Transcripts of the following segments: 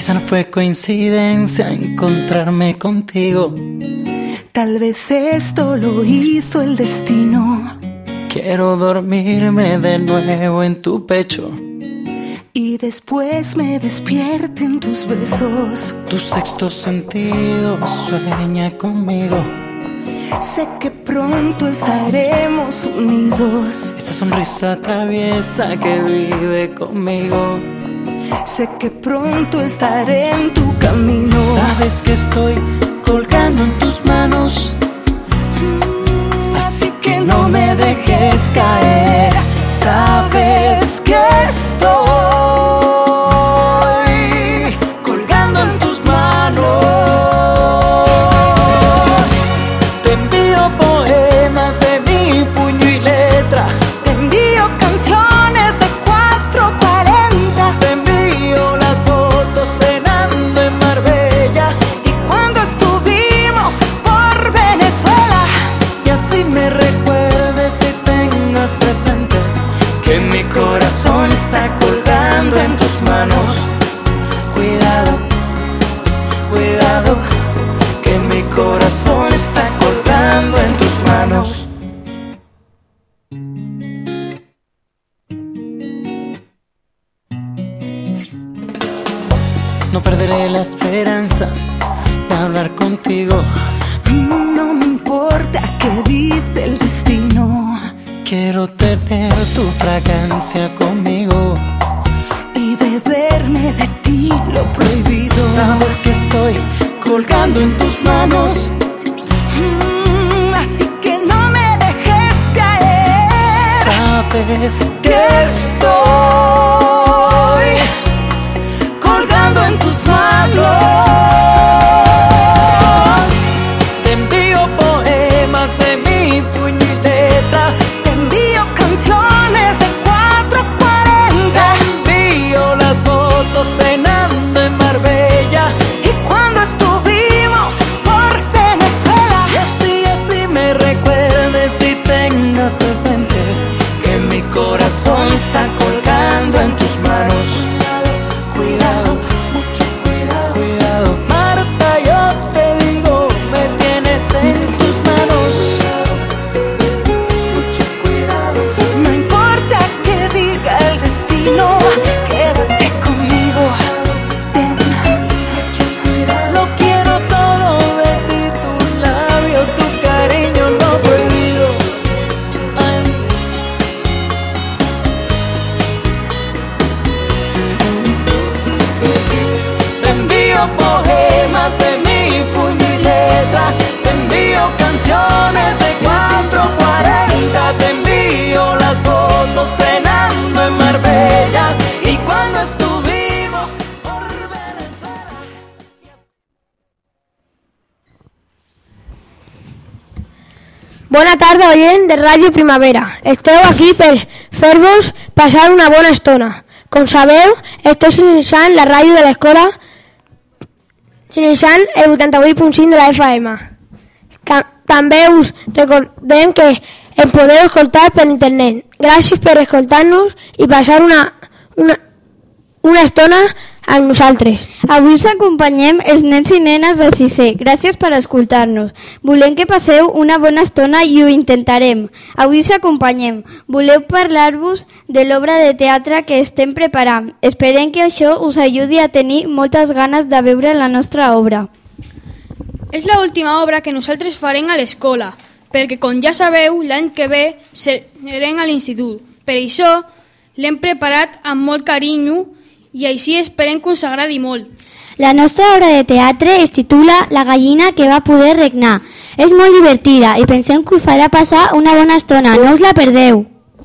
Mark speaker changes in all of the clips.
Speaker 1: Quizá no fue coincidencia encontrarme contigo.
Speaker 2: Tal vez esto lo hizo el destino.
Speaker 1: Quiero dormirme de nuevo en tu pecho
Speaker 2: y después me despierten tus besos.
Speaker 1: Tu sexto sentido sueña conmigo.
Speaker 2: Sé que pronto estaremos unidos.
Speaker 1: Esa sonrisa traviesa que vive conmigo.
Speaker 2: Sé que pronto estaré en tu camino.
Speaker 1: Sabes que estoy colgando en tus manos,
Speaker 2: así que no me dejes caer. Sabes que estoy colgando en tus manos.
Speaker 1: Te envío poemas de mi puño y letra.
Speaker 2: Te envío canciones de 440.
Speaker 1: Te envío las fotos cenando en Marbella
Speaker 2: y cuando estuvimos por Venezuela.
Speaker 1: Y así me recuerdes y tengas presente que mi corazón está colgando en tus manos. Cuidado, cuidado, que mi corazón está colgando en tus manos. No perderé la esperanza de hablar contigo.
Speaker 2: No me importa qué dice el destino.
Speaker 1: Quiero tener tu fragancia conmigo
Speaker 2: y beberme de ti lo prohibido.
Speaker 1: Sabes que estoy colgando en tus manos,
Speaker 2: así que no me dejes caer.
Speaker 1: Sabes
Speaker 2: que estoy colgando en tus manos.
Speaker 1: Te envío poemas de mi puño y letra.
Speaker 2: Te envío canciones de 440.
Speaker 1: Te envío las fotos cenando en Marbella
Speaker 2: y cuando estuvimos por Venezuela.
Speaker 1: Y así me recuerdes y tengas presente que mi corazón está colgando en tus manos. Cuidado, mucho cuidado, cuidado. Marta, yo te digo, me tienes en tus manos. Mucho cuidado.
Speaker 2: No importa que diga el destino, quédate conmigo. Ten
Speaker 1: mucho cuidado. Lo quiero todo de ti, tu labio, tu cariño no prohibido. Ay. Te envío poemas de mi puño y letra. Te envío canciones de 440. Te envío las fotos cenando en Marbella y cuando estuvimos por Venezuela.
Speaker 3: Bona tarda, oient de Ràdio Primavera. Esteu aquí per fer-vos passar una bona estona. Com sabeu, esteu sintonitzant la ràdio de l'escola, sintonitzant el 88.5 de la FM. També us recordem que em podeu escoltar per internet. Gràcies per escoltar-nos i passar una estona amb nosaltres.
Speaker 4: Avui us acompanyem els nens i nenes del sisè. Gràcies per escoltar-nos. Volem que passeu una bona estona i ho intentarem. Avui us acompanyem. Voleu parlar-vos de l'obra de teatre que estem preparant. Esperem que això us ajudi a tenir moltes ganes de veure la nostra obra.
Speaker 5: És l'última obra que nosaltres farem a l'escola, perquè, com ja sabeu, l'any que ve serem a l'institut. Per això l'hem preparat amb molt carinyo i així esperem que us agradi molt.
Speaker 6: La nostra obra de teatre es titula La gallina que va poder regnar. És molt divertida i pensem que us farà passar una bona estona. No us la perdeu.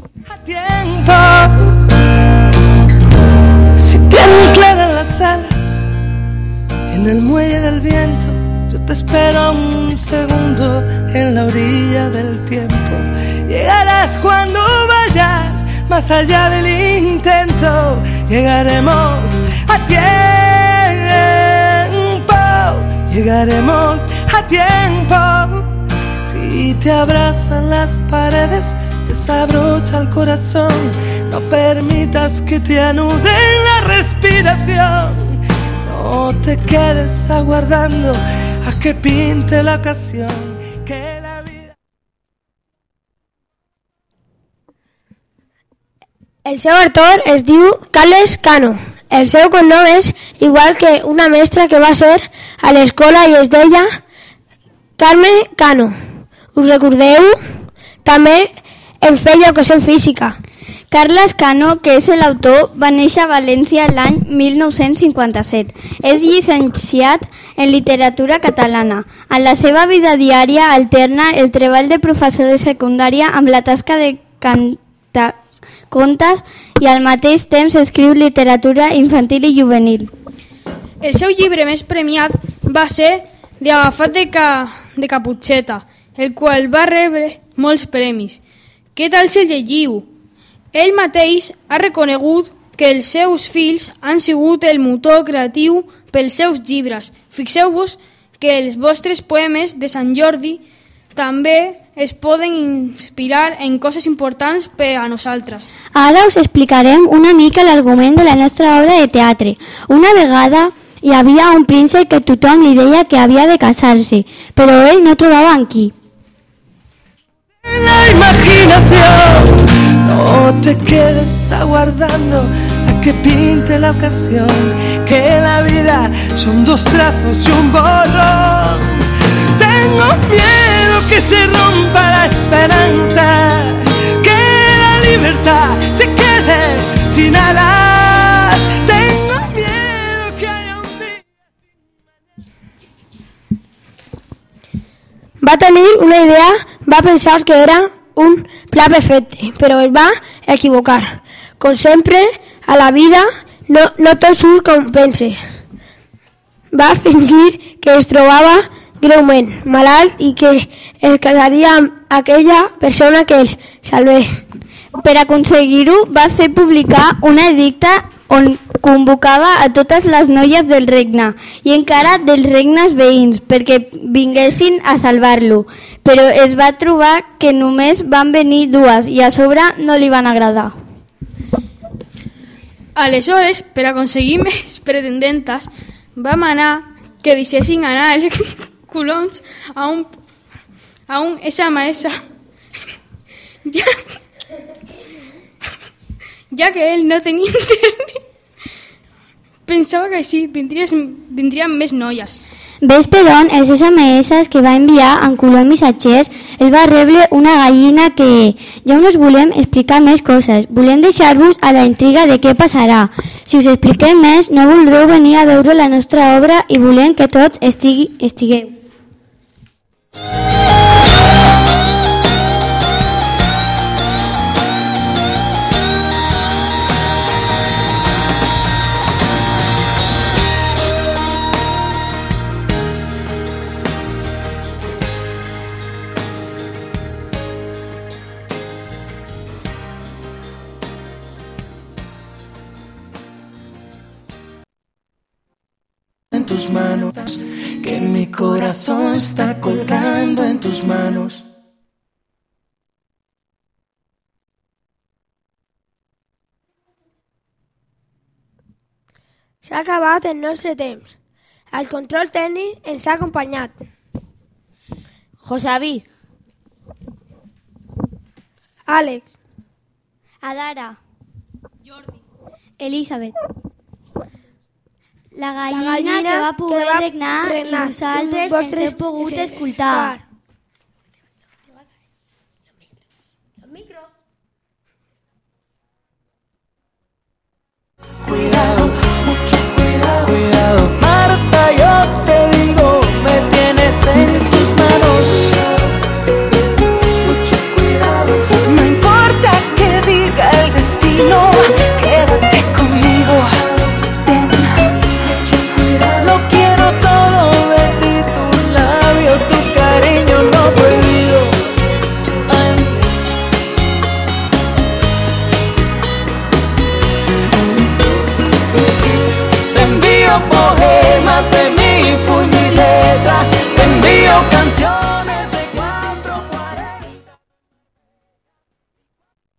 Speaker 7: Si tienes claras las alas en el muelle del viento, yo te espero un segundo en la orilla del tiempo. Llegarás cuando vayas más allá del intento. Llegaremos a tiempo. Llegaremos a tiempo. Si te abrazan las paredes, desabrocha el corazón. No permitas que te anuden la respiración. no te quedes aguardando a que pinte la ocasión, que la vida...
Speaker 3: El seu autor es diu Carles Cano. El seu cognom és igual que una mestra que va ser a l'escola i es deia Carme Cano. Us recordeu? També en feia educació física.
Speaker 4: Carles Cano, que és l'autor, va néixer a València l'any 1957. És llicenciat en literatura catalana. En la seva vida diària alterna el treball de professor de secundària amb la tasca de cantar contes i al mateix temps escriu literatura infantil i juvenil.
Speaker 5: El seu llibre més premiat va ser De agafat de Caputxeta, el qual va rebre molts premis. Què tal si el llegiu? Ell mateix ha reconegut que els seus fills han sigut el motor creatiu pels seus llibres. Fixeu-vos que els vostres poemes de Sant Jordi també es poden inspirar en coses importants per a nosaltres.
Speaker 6: Ara us explicarem una mica l'argument de la nostra obra de teatre. Una vegada hi havia un príncep que tothom li deia que havia de casar-se, però ell no trobava en qui.
Speaker 7: La imaginación, no te quedes aguardando a que pinte la ocasión, que la vida son dos trazos y un borrón. Tengo miedo que se rompa la esperanza, que la libertad se quede sin alas. Tengo miedo que haya un día...
Speaker 3: Va tenir una idea, va pensar que era un pla perfecte, però es va equivocar. Com sempre, a la vida no tot surt com penses. Va fingir que es trobava greument malalt i que es casaria amb aquella persona que els salvés.
Speaker 4: Per aconseguir-ho, va fer publicar un edicte on convocava a totes les noies del regne i encara dels regnes veïns perquè vinguessin a salvar-lo, però es va trobar que només van venir dues i a sobre no li van agradar.
Speaker 5: Aleshores, per aconseguir més pretendentes, va manar que deixessin anar els colons a un SMS, ja que ell no tenia internet. Pensava que així vindrien més noies.
Speaker 6: Ves per on els SMS que va enviar en color missatgers el va rebre una gallina que ja no us volem explicar més coses. Volem deixar-vos a la intriga de què passarà. Si us expliquem més, no voldreu venir a veure la nostra obra i volem que tots estigueu.
Speaker 1: En tus manos, que mi corazón está colgando en tus manos.
Speaker 3: S'ha acabat el nostre temps. El control tècnic ens ha acompanyat
Speaker 2: Josavi,
Speaker 3: Àlex,
Speaker 6: Adara, Elisabet, la gallina que va poder regnar i vosaltres ens heu pogut escoltar.